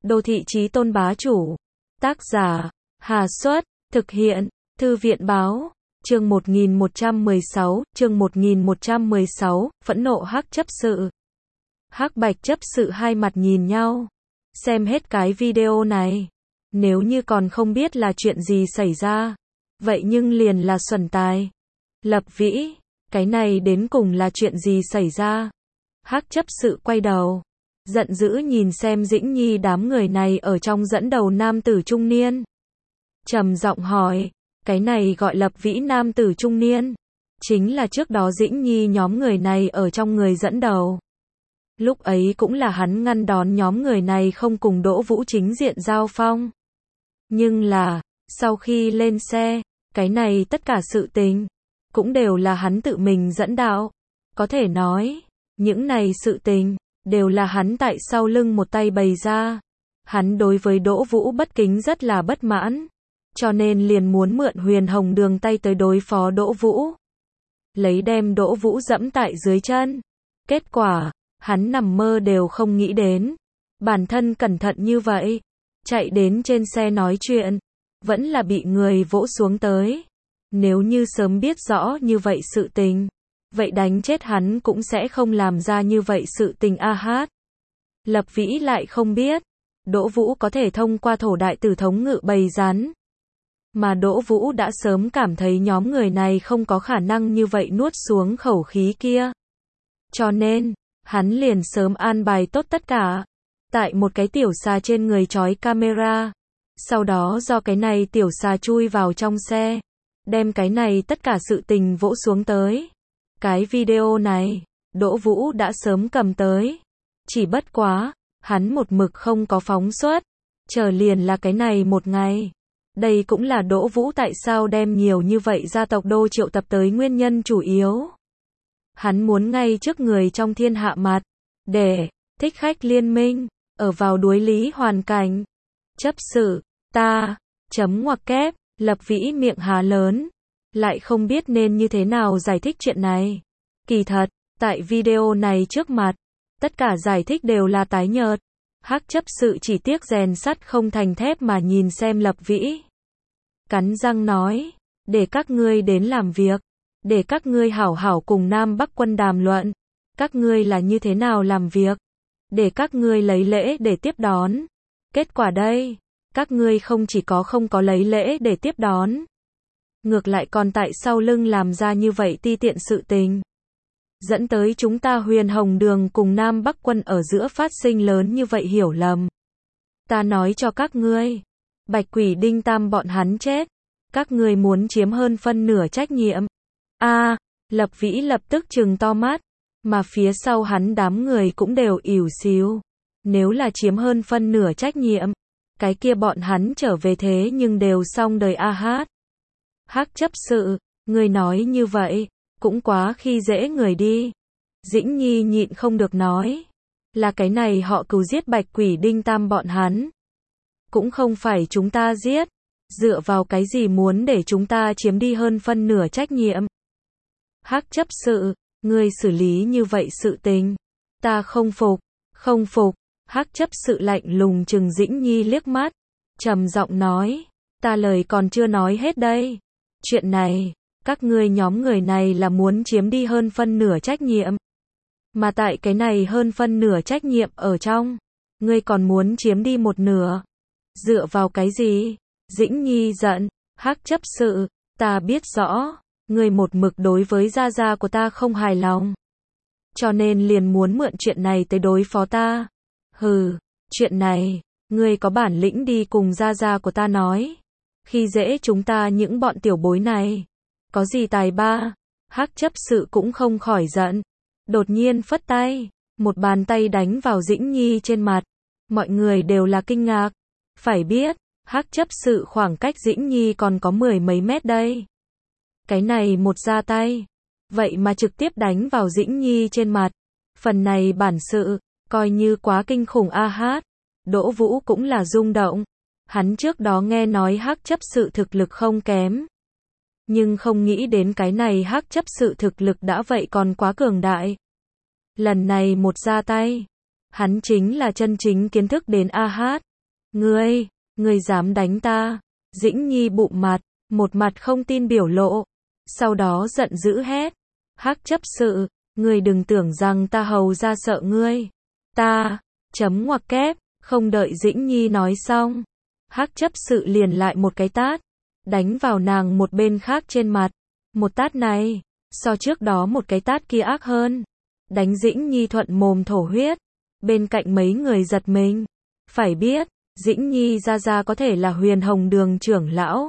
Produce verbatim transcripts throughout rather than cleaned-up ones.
Đô thị chí tôn bá chủ. Tác giả, Hà Xuất, thực hiện, Thư viện báo. Chương một nghìn một trăm mười sáu, chương một nghìn một trăm mười sáu, phẫn nộ Hắc chấp sự. Hắc Bạch chấp sự hai mặt nhìn nhau. Xem hết cái video này. Nếu như còn không biết là chuyện gì xảy ra, vậy nhưng liền là xuẩn tài. Lập Vĩ, cái này đến cùng là chuyện gì xảy ra? Hắc chấp sự quay đầu, giận dữ nhìn xem Dĩnh Nhi đám người này ở trong dẫn đầu nam tử trung niên. Trầm giọng hỏi, cái này gọi Lập Vĩ nam tử trung niên, chính là trước đó Dĩnh Nhi nhóm người này ở trong người dẫn đầu. Lúc ấy cũng là hắn ngăn đón nhóm người này không cùng Đỗ Vũ chính diện giao phong. Nhưng là, sau khi lên xe, cái này tất cả sự tình, cũng đều là hắn tự mình dẫn đạo. Có thể nói, những này sự tình, đều là hắn tại sau lưng một tay bày ra. Hắn đối với Đỗ Vũ bất kính rất là bất mãn, cho nên liền muốn mượn Huyền Hồng Đường tay tới đối phó Đỗ Vũ. Lấy đem Đỗ Vũ dẫm tại dưới chân. Kết quả, hắn nằm mơ đều không nghĩ đến. Bản thân cẩn thận như vậy, chạy đến trên xe nói chuyện, vẫn là bị người vỗ xuống tới. Nếu như sớm biết rõ như vậy sự tình, vậy đánh chết hắn cũng sẽ không làm ra như vậy sự tình a hát. Lập Vĩ lại không biết, Đỗ Vũ có thể thông qua thổ đại tử thống ngự bầy rắn. Mà Đỗ Vũ đã sớm cảm thấy nhóm người này không có khả năng như vậy nuốt xuống khẩu khí kia. Cho nên, hắn liền sớm an bài tốt tất cả. Tại một cái tiểu xà trên người trói camera. Sau đó do cái này tiểu xà chui vào trong xe. Đem cái này tất cả sự tình vỗ xuống tới. Cái video này, Đỗ Vũ đã sớm cầm tới. Chỉ bất quá, hắn một mực không có phóng xuất. Chờ liền là cái này một ngày. Đây cũng là Đỗ Vũ tại sao đem nhiều như vậy gia tộc đô triệu tập tới nguyên nhân chủ yếu. Hắn muốn ngay trước người trong thiên hạ mặt, để thích khách liên minh, ở vào đối lý hoàn cảnh. Chấp sự, ta, chấm ngoặc kép, Lập Vĩ miệng há lớn, lại không biết nên như thế nào giải thích chuyện này. Kỳ thật, tại video này trước mặt, tất cả giải thích đều là tái nhợt. Hắc chấp sự chỉ tiếc rèn sắt không thành thép mà nhìn xem Lập Vĩ. Cắn răng nói, để các ngươi đến làm việc, để các ngươi hảo hảo cùng Nam Bắc quân đàm luận, các ngươi là như thế nào làm việc, để các ngươi lấy lễ để tiếp đón. Kết quả đây, các ngươi không chỉ có không có lấy lễ để tiếp đón, ngược lại còn tại sau lưng làm ra như vậy ti tiện sự tình. Dẫn tới chúng ta Huyền Hồng Đường cùng Nam Bắc quân ở giữa phát sinh lớn như vậy hiểu lầm. Ta nói cho các ngươi, Bạch Quỷ Đinh Tam bọn hắn chết, các ngươi muốn chiếm hơn phân nửa trách nhiệm. A, à, Lập Vĩ lập tức trừng to mắt, mà phía sau hắn đám người cũng đều ỉu xìu. Nếu là chiếm hơn phân nửa trách nhiệm, cái kia bọn hắn trở về thế nhưng đều xong đời a hát. Hắc chấp sự, ngươi nói như vậy, cũng quá khi dễ người đi. Dĩnh Nhi nhịn không được nói, là cái này họ cừu giết Bạch Quỷ Đinh Tam bọn hắn. Cũng không phải chúng ta giết, dựa vào cái gì muốn để chúng ta chiếm đi hơn phân nửa trách nhiệm. Hắc chấp sự, ngươi xử lý như vậy sự tình, ta không phục, không phục. Hắc chấp sự lạnh lùng trừng Dĩnh Nhi liếc mắt, trầm giọng nói, ta lời còn chưa nói hết đây. Chuyện này, các ngươi nhóm người này là muốn chiếm đi hơn phân nửa trách nhiệm. Mà tại cái này hơn phân nửa trách nhiệm ở trong, ngươi còn muốn chiếm đi một nửa. Dựa vào cái gì? Dĩnh Nhi giận, Hắc chấp sự, ta biết rõ, ngươi một mực đối với gia gia của ta không hài lòng. Cho nên liền muốn mượn chuyện này tới đối phó ta. Hừ, chuyện này, ngươi có bản lĩnh đi cùng gia gia của ta nói. Khi dễ chúng ta những bọn tiểu bối này. Có gì tài ba? Hắc chấp sự cũng không khỏi giận. Đột nhiên phất tay, một bàn tay đánh vào Dĩnh Nhi trên mặt. Mọi người đều là kinh ngạc. Phải biết, Hắc chấp sự khoảng cách Dĩnh Nhi còn có mười mấy mét đây. Cái này một ra tay, vậy mà trực tiếp đánh vào Dĩnh Nhi trên mặt. Phần này bản sự, coi như quá kinh khủng a hát. Đỗ Vũ cũng là rung động. Hắn trước đó nghe nói Hắc chấp sự thực lực không kém. Nhưng không nghĩ đến cái này Hắc chấp sự thực lực đã vậy còn quá cường đại. Lần này một ra tay, hắn chính là chân chính kiến thức đến a hát. Ngươi, ngươi dám đánh ta? Dĩnh Nhi bụm mặt, một mặt không tin biểu lộ. Sau đó giận dữ hét. Hắc chấp sự, ngươi đừng tưởng rằng ta hầu ra sợ ngươi. Ta, chấm ngoặc kép, không đợi Dĩnh Nhi nói xong. Hắc chấp sự liền lại một cái tát, đánh vào nàng một bên khác trên mặt. Một tát này, so trước đó một cái tát kia ác hơn. Đánh Dĩnh Nhi thuận mồm thổ huyết. Bên cạnh mấy người giật mình. Phải biết, Dĩnh Nhi ra ra có thể là Huyền Hồng Đường trưởng lão.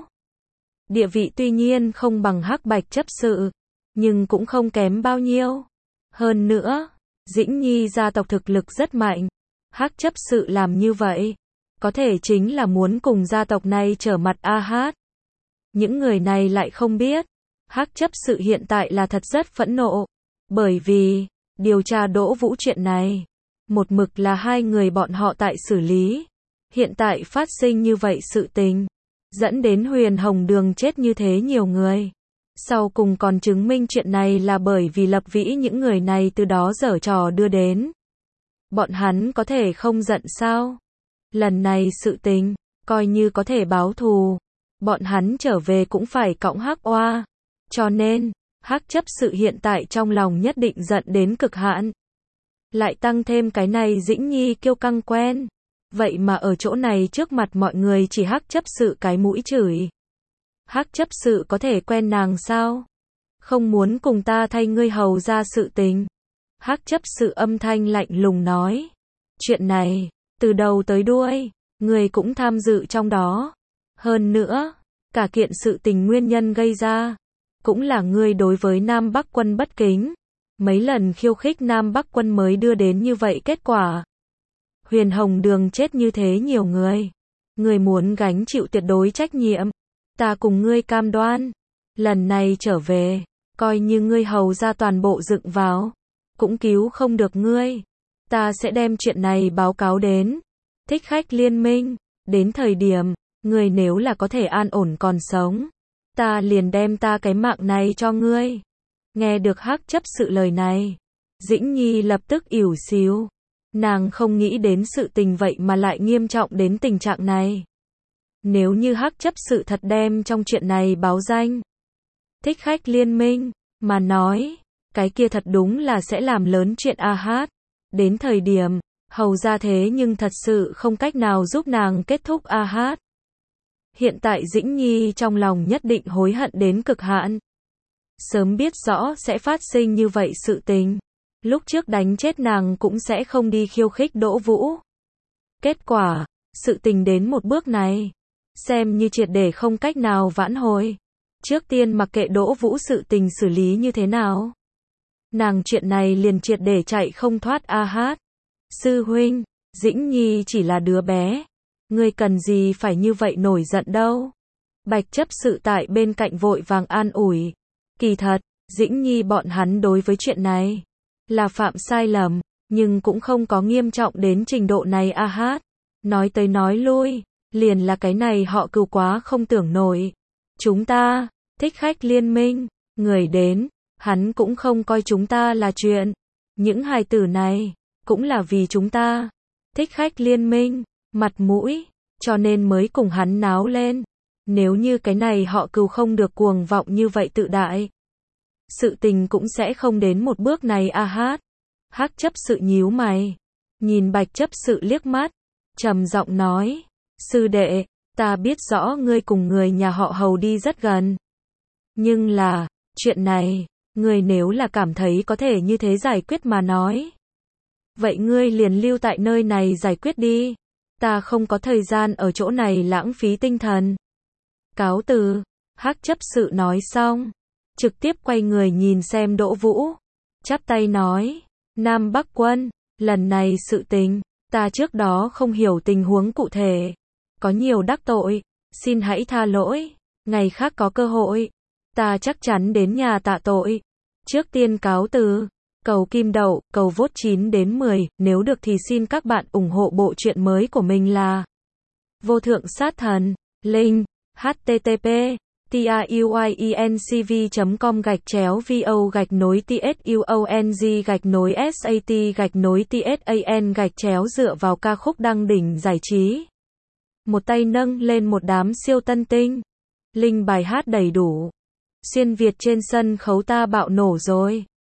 Địa vị tuy nhiên không bằng Hắc Bạch chấp sự, nhưng cũng không kém bao nhiêu. Hơn nữa, Dĩnh Nhi gia tộc thực lực rất mạnh. Hắc chấp sự làm như vậy, có thể chính là muốn cùng gia tộc này trở mặt a hát. Những người này lại không biết, Hắc chấp sự hiện tại là thật rất phẫn nộ. Bởi vì, điều tra Đỗ Vũ chuyện này, một mực là hai người bọn họ tại xử lý. Hiện tại phát sinh như vậy sự tình, dẫn đến Huyền Hồng Đường chết như thế nhiều người. Sau cùng còn chứng minh chuyện này là bởi vì Lập Vĩ những người này từ đó giở trò đưa đến. Bọn hắn có thể không giận sao? Lần này sự tình, coi như có thể báo thù. Bọn hắn trở về cũng phải cõng Hắc oa. Cho nên, Hắc chấp sự hiện tại trong lòng nhất định giận đến cực hạn. Lại tăng thêm cái này Dĩnh Nhi kiêu căng quen. Vậy mà ở chỗ này trước mặt mọi người chỉ Hắc chấp sự cái mũi chửi. Hắc chấp sự có thể quen nàng sao? Không muốn cùng ta thay ngươi hầu ra sự tình. Hắc chấp sự âm thanh lạnh lùng nói. Chuyện này, từ đầu tới đuôi, ngươi cũng tham dự trong đó. Hơn nữa, cả kiện sự tình nguyên nhân gây ra, cũng là ngươi đối với Nam Bắc quân bất kính. Mấy lần khiêu khích Nam Bắc quân mới đưa đến như vậy kết quả. Huyền Hồng Đường chết như thế nhiều người. Ngươi muốn gánh chịu tuyệt đối trách nhiệm. Ta cùng ngươi cam đoan. Lần này trở về, coi như ngươi hầu ra toàn bộ dựng vào, cũng cứu không được ngươi. Ta sẽ đem chuyện này báo cáo đến Thích Khách Liên minh. Đến thời điểm, ngươi nếu là có thể an ổn còn sống, ta liền đem ta cái mạng này cho ngươi. Nghe được Hắc chấp sự lời này, Dĩnh Nhi lập tức ỉu xìu. Nàng không nghĩ đến sự tình vậy mà lại nghiêm trọng đến tình trạng này. Nếu như Hắc chấp sự thật đem trong chuyện này báo danh Thích Khách Liên minh, mà nói, cái kia thật đúng là sẽ làm lớn chuyện a hát. Đến thời điểm, hầu ra thế nhưng thật sự không cách nào giúp nàng kết thúc a hát. Hiện tại Dĩnh Nhi trong lòng nhất định hối hận đến cực hạn. Sớm biết rõ sẽ phát sinh như vậy sự tình, lúc trước đánh chết nàng cũng sẽ không đi khiêu khích Đỗ Vũ. Kết quả, sự tình đến một bước này, xem như triệt để không cách nào vãn hồi. Trước tiên mặc kệ Đỗ Vũ sự tình xử lý như thế nào, nàng chuyện này liền triệt để chạy không thoát a hát. Sư huynh, Dĩnh Nhi chỉ là đứa bé, ngươi cần gì phải như vậy nổi giận đâu. Bạch chấp sự tại bên cạnh vội vàng an ủi. Kỳ thật, Dĩnh Nhi bọn hắn đối với chuyện này là phạm sai lầm, nhưng cũng không có nghiêm trọng đến trình độ này a hát. Nói tới nói lui, liền là cái này họ Cừu quá không tưởng nổi. Chúng ta, Thích Khách Liên minh, người đến, hắn cũng không coi chúng ta là chuyện. Những hài tử này, cũng là vì chúng ta, Thích Khách Liên minh, mặt mũi, cho nên mới cùng hắn náo lên. Nếu như cái này họ Cừu không được cuồng vọng như vậy tự đại, sự tình cũng sẽ không đến một bước này a hát. Hắc chấp sự nhíu mày, nhìn Bạch chấp sự liếc mắt, trầm giọng nói, sư đệ, ta biết rõ ngươi cùng người nhà họ Hầu đi rất gần. Nhưng là, chuyện này, ngươi nếu là cảm thấy có thể như thế giải quyết mà nói, vậy ngươi liền lưu tại nơi này giải quyết đi. Ta không có thời gian ở chỗ này lãng phí tinh thần. Cáo từ. Hắc chấp sự nói xong, trực tiếp quay người nhìn xem Đỗ Vũ, chắp tay nói, Nam Bắc quân, lần này sự tình, ta trước đó không hiểu tình huống cụ thể, có nhiều đắc tội, xin hãy tha lỗi, ngày khác có cơ hội, ta chắc chắn đến nhà tạ tội. Trước tiên cáo từ. Cầu kim đậu, cầu vote chín đến mười, nếu được thì xin các bạn ủng hộ bộ truyện mới của mình là Vô Thượng Sát Thần. Link http truyencv chấm com gạch chéo vo gạch nối tsuong gạch nối sat gạch nối tsan gạch chéo dựa vào ca khúc đăng đỉnh giải trí. một tay nâng lên một đám siêu tân tinh. Linh bài hát đầy đủ. Xuyên Việt trên sân khấu ta bạo nổ rồi.